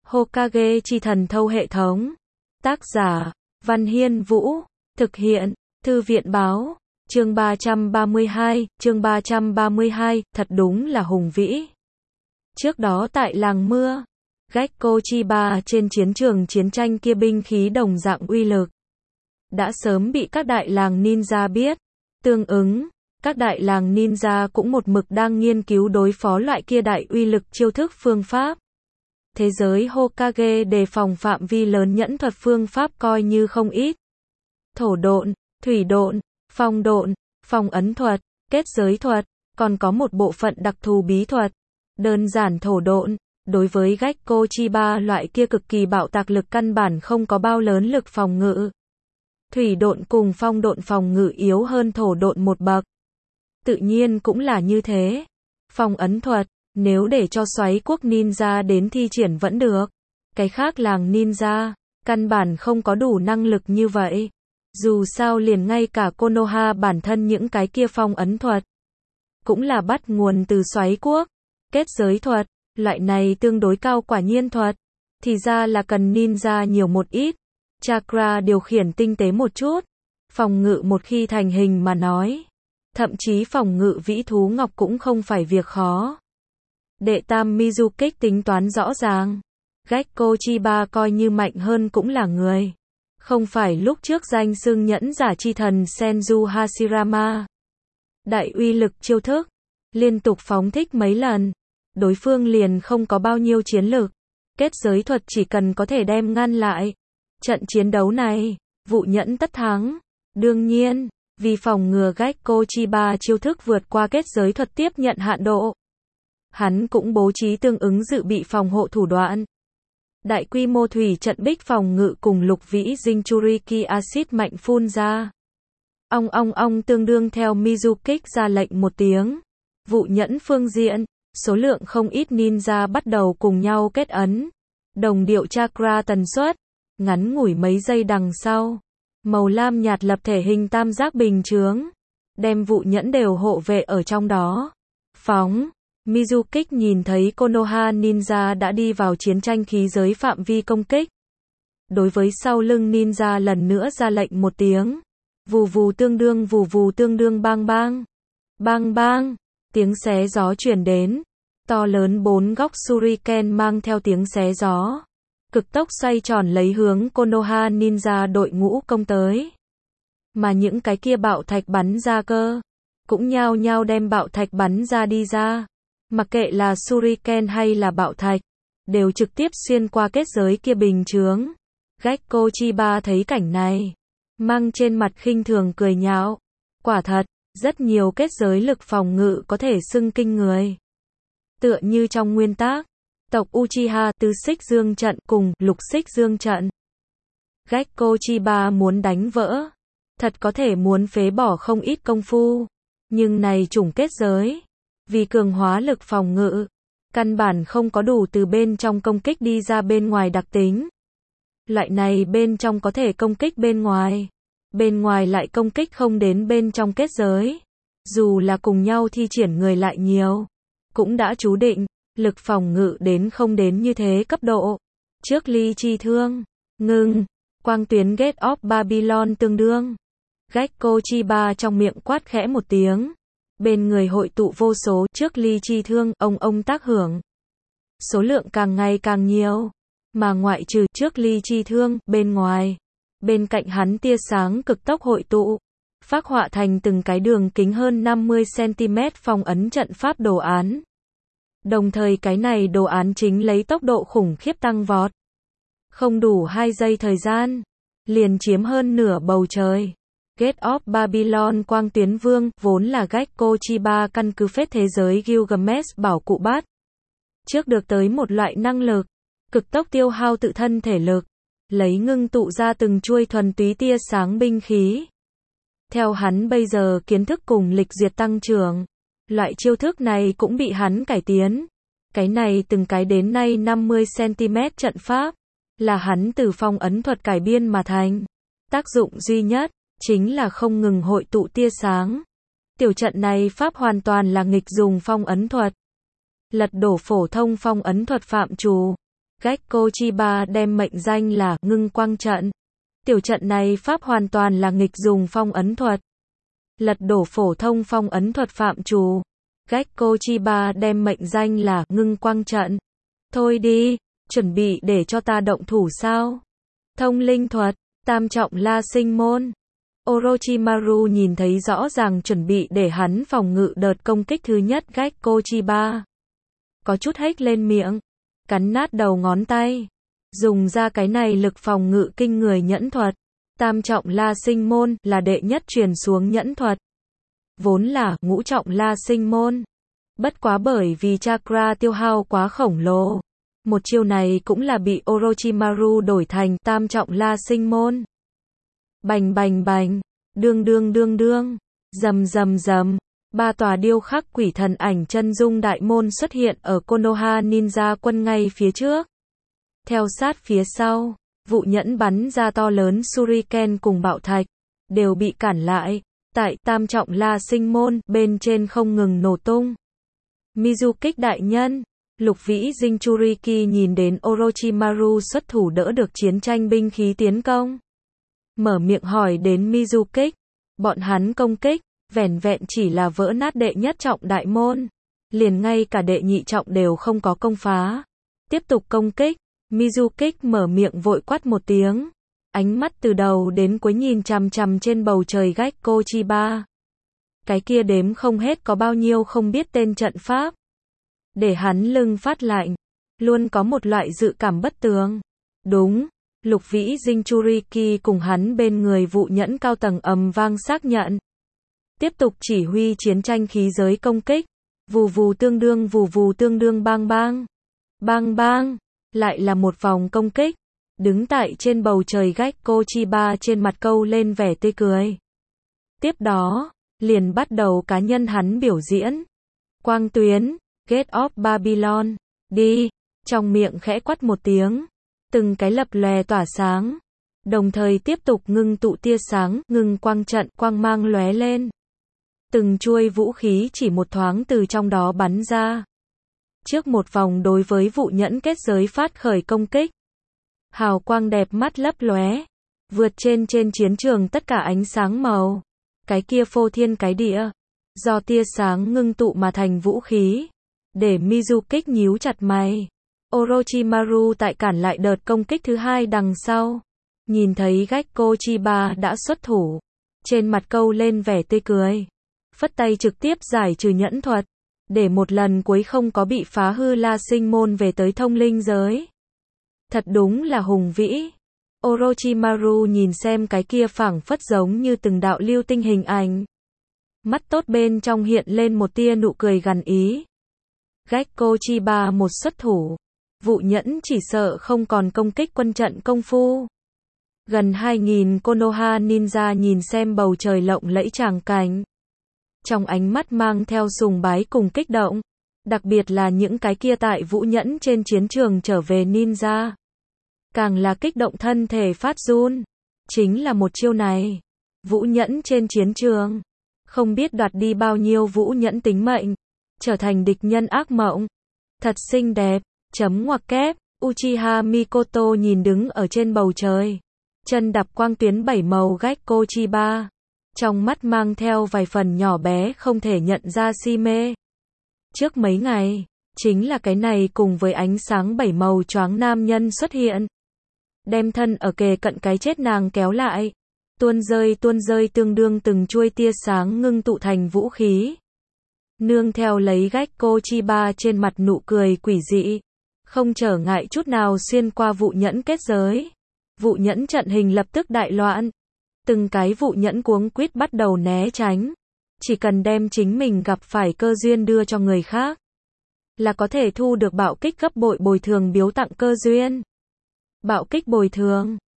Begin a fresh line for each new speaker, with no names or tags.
Hokage chi thần thâu hệ thống. Tác giả, Văn Hiên Vũ. Thực hiện, Thư viện Báo. Chương 332, thật đúng là hùng vĩ. Trước đó tại làng mưa, Gekko Chiba trên chiến trường chiến tranh kia binh khí đồng dạng uy lực đã sớm bị các đại làng ninja biết. Tương ứng, các đại làng ninja cũng một mực đang nghiên cứu đối phó loại kia đại uy lực chiêu thức phương pháp. Thế giới Hokage đề phòng phạm vi lớn nhẫn thuật phương pháp coi như không ít. Thổ độn, thủy độn, phong ấn thuật, kết giới thuật, còn có một bộ phận đặc thù bí thuật. Đơn giản thổ độn, đối với Gekko Chiba loại kia cực kỳ bạo tạc lực căn bản không có bao lớn lực phòng ngự. Thủy độn cùng phong độn phòng ngự yếu hơn thổ độn một bậc. Tự nhiên cũng là như thế. Phong ấn thuật, nếu để cho xoáy quốc ninja đến thi triển vẫn được. Cái khác làng ninja, căn bản không có đủ năng lực như vậy. Dù sao liền ngay cả Konoha bản thân những cái kia phong ấn thuật cũng là bắt nguồn từ xoáy quốc. Kết giới thuật, loại này tương đối cao quả nhiên thuật, thì ra là cần ninja nhiều một ít. Chakra điều khiển tinh tế một chút. Phòng ngự một khi thành hình mà nói. Thậm chí phòng ngự vĩ thú ngọc cũng không phải việc khó. Đệ tam Mizukage tính toán rõ ràng. Gekko Chiba coi như mạnh hơn cũng là người. Không phải lúc trước danh xưng nhẫn giả chi thần Senju Hashirama. Đại uy lực chiêu thức, liên tục phóng thích mấy lần. Đối phương liền không có bao nhiêu chiến lực. Kết giới thuật chỉ cần có thể đem ngăn lại. Trận chiến đấu này, vụ nhẫn tất thắng. Đương nhiên, vì phòng ngừa Gekko Chiba chiêu thức vượt qua kết giới thuật tiếp nhận hạn độ, hắn cũng bố trí tương ứng dự bị phòng hộ thủ đoạn. Đại quy mô thủy trận bích phòng ngự cùng lục vĩ Jinchuriki acid mạnh phun ra. Ong tương đương theo Mizukage ra lệnh một tiếng. Vụ nhẫn phương diện, số lượng không ít ninja bắt đầu cùng nhau kết ấn. Đồng điệu chakra tần suất, ngắn ngủi mấy giây đằng sau. Màu lam nhạt lập thể hình tam giác bình chướng. Đem vụ nhẫn đều hộ vệ ở trong đó. Phóng. Mizukage nhìn thấy Konoha ninja đã đi vào chiến tranh khí giới phạm vi công kích. Đối với sau lưng ninja lần nữa ra lệnh một tiếng. Vù vù tương đương bang bang. Bang bang. Tiếng xé gió truyền đến. To lớn 4 góc shuriken mang theo tiếng xé gió. Cực tốc xoay tròn lấy hướng Konoha ninja đội ngũ công tới. Mà những cái kia bạo thạch bắn ra cơ. Cũng nhao nhao đem bạo thạch bắn ra đi ra. Mặc kệ là shuriken hay là bạo thạch, đều trực tiếp xuyên qua kết giới kia bình chướng. Gekko Chiba thấy cảnh này, mang trên mặt khinh thường cười nhạo. Quả thật, rất nhiều kết giới lực phòng ngự có thể xưng kinh người. Tựa như trong nguyên tác, tộc Uchiha tứ xích dương trận cùng lục xích dương trận. Gekko Chiba muốn đánh vỡ, thật có thể muốn phế bỏ không ít công phu. Nhưng này chủng kết giới, vì cường hóa lực phòng ngự, căn bản không có đủ từ bên trong công kích đi ra bên ngoài đặc tính. Loại này bên trong có thể công kích bên ngoài lại công kích không đến bên trong kết giới. Dù là cùng nhau thi triển người lại nhiều, cũng đã chú định, lực phòng ngự đến không đến như thế cấp độ. Trước ly chi thương, ngừng, quang tuyến Gate of Babylon tương đương. Gekko Chiba trong miệng quát khẽ một tiếng. Bên người hội tụ vô số trước ly chi thương, ông tác hưởng. Số lượng càng ngày càng nhiều. Mà ngoại trừ trước ly chi thương, bên ngoài. Bên cạnh hắn tia sáng cực tốc hội tụ. Phác họa thành từng cái đường kính hơn 50cm phong ấn trận pháp đồ án. Đồng thời cái này đồ án chính lấy tốc độ khủng khiếp tăng vọt. Không đủ 2 giây thời gian, liền chiếm hơn nửa bầu trời. Gate of Babylon quang tuyến vương, vốn là Gekko Chiba căn cứ phết thế giới Gilgamesh bảo cụ bát. Trước được tới một loại năng lực, cực tốc tiêu hao tự thân thể lực, lấy ngưng tụ ra từng chuôi thuần túy tia sáng binh khí. Theo hắn bây giờ kiến thức cùng lịch duyệt tăng trưởng, loại chiêu thức này cũng bị hắn cải tiến. Cái này từng cái đến nay 50cm trận pháp, là hắn từ phong ấn thuật cải biên mà thành. Tác dụng duy nhất, chính là không ngừng hội tụ tia sáng. Tiểu trận này pháp hoàn toàn là nghịch dùng phong ấn thuật. Lật đổ phổ thông phong ấn thuật phạm trù. Gecko Chiba đem mệnh danh là ngưng quang trận. Tiểu trận này pháp hoàn toàn là nghịch dùng phong ấn thuật. Lật đổ phổ thông phong ấn thuật phạm trù. Gecko Chiba đem mệnh danh là ngưng quang trận. Thôi đi, chuẩn bị để cho ta động thủ sao? Thông linh thuật, tam trọng la sinh môn. Orochimaru nhìn thấy rõ ràng chuẩn bị để hắn phòng ngự đợt công kích thứ nhất Gecko Chiba. Có chút hếch lên miệng, cắn nát đầu ngón tay. Dùng ra cái này lực phòng ngự kinh người nhẫn thuật. Tam trọng la sinh môn là đệ nhất truyền xuống nhẫn thuật. Vốn là ngũ trọng la sinh môn. Bất quá bởi vì chakra tiêu hao quá khổng lồ. Một chiêu này cũng là bị Orochimaru đổi thành tam trọng la sinh môn. Bành bành bành, đương đương đương đương, rầm rầm rầm. Ba tòa điêu khắc quỷ thần ảnh chân dung đại môn xuất hiện ở Konoha Ninja quân ngay phía trước. Theo sát phía sau, vụ nhẫn bắn ra to lớn shuriken cùng bạo thạch, đều bị cản lại. Tại tam trọng la sinh môn, bên trên không ngừng nổ tung. Mizukích đại nhân, Lục Vĩ Jinchuriki nhìn đến Orochimaru xuất thủ đỡ được chiến tranh binh khí tiến công. Mở miệng hỏi đến Mizukích, bọn hắn công kích, vẻn vẹn chỉ là vỡ nát đệ nhất trọng đại môn. Liền ngay cả đệ nhị trọng đều không có công phá. Tiếp tục công kích, Mizukích mở miệng vội quát một tiếng. Ánh mắt từ đầu đến cuối nhìn chằm chằm trên bầu trời Gecko Chiba. Cái kia đếm không hết có bao nhiêu không biết tên trận pháp. Để hắn lưng phát lạnh, luôn có một loại dự cảm bất tường. Đúng, Lục Vĩ Jinchuriki cùng hắn bên người vụ nhẫn cao tầng ầm vang xác nhận. Tiếp tục chỉ huy chiến tranh khí giới công kích. Vù vù tương đương bang bang. Bang bang, lại là một vòng công kích. Đứng tại trên bầu trời Gecko Chiba trên mặt câu lên vẻ tươi cười. Tiếp đó, liền bắt đầu cá nhân hắn biểu diễn. Quang tuyến, Gate of Babylon, đi, trong miệng khẽ quát một tiếng. Từng cái lập lòe tỏa sáng. Đồng thời tiếp tục ngưng tụ tia sáng, ngưng quang trận, quang mang lóe lên. Từng chuôi vũ khí chỉ một thoáng từ trong đó bắn ra. Trước một vòng đối với vụ nhẫn kết giới phát khởi công kích. Hào quang đẹp mắt lấp lóe, vượt trên chiến trường tất cả ánh sáng màu. Cái kia phô thiên cái địa, do tia sáng ngưng tụ mà thành vũ khí. Để Mizukích nhíu chặt mày. Orochimaru tại cản lại đợt công kích thứ hai đằng sau. Nhìn thấy Gecko Chiba đã xuất thủ. Trên mặt câu lên vẻ tươi cười. Phất tay trực tiếp giải trừ nhẫn thuật. Để một lần cuối không có bị phá hư la sinh môn về tới thông linh giới. Thật đúng là hùng vĩ. Orochimaru nhìn xem cái kia phảng phất giống như từng đạo lưu tinh hình ảnh. Mắt tốt bên trong hiện lên một tia nụ cười gằn ý. Gecko Chiba một xuất thủ. Vụ nhẫn chỉ sợ không còn công kích quân trận công phu. Gần 2000 Konoha Ninja nhìn xem bầu trời lộng lẫy tràng cảnh. Trong ánh mắt mang theo sùng bái cùng kích động. Đặc biệt là những cái kia tại vũ nhẫn trên chiến trường trở về ninja. Càng là kích động thân thể phát run. Chính là một chiêu này. Vũ nhẫn trên chiến trường. Không biết đoạt đi bao nhiêu vũ nhẫn tính mệnh. Trở thành địch nhân ác mộng. Thật xinh đẹp. Chấm ngoặc kép. Uchiha Mikoto nhìn đứng ở trên bầu trời. Chân đạp quang tuyến 7 màu Gecko Chiba. Trong mắt mang theo vài phần nhỏ bé không thể nhận ra si mê. Trước mấy ngày, chính là cái này cùng với ánh sáng 7 màu choáng nam nhân xuất hiện. Đem thân ở kề cận cái chết nàng kéo lại. Tuôn rơi tương đương từng chuôi tia sáng ngưng tụ thành vũ khí. Nương theo lấy Gecko Chiba trên mặt nụ cười quỷ dị. Không trở ngại chút nào xuyên qua vụ nhẫn kết giới. Vụ nhẫn trận hình lập tức đại loạn. Từng cái vụ nhẫn cuống quýt bắt đầu né tránh. Chỉ cần đem chính mình gặp phải cơ duyên đưa cho người khác. Là có thể thu được bạo kích gấp bội bồi thường biếu tặng cơ duyên. Bạo kích bồi thường.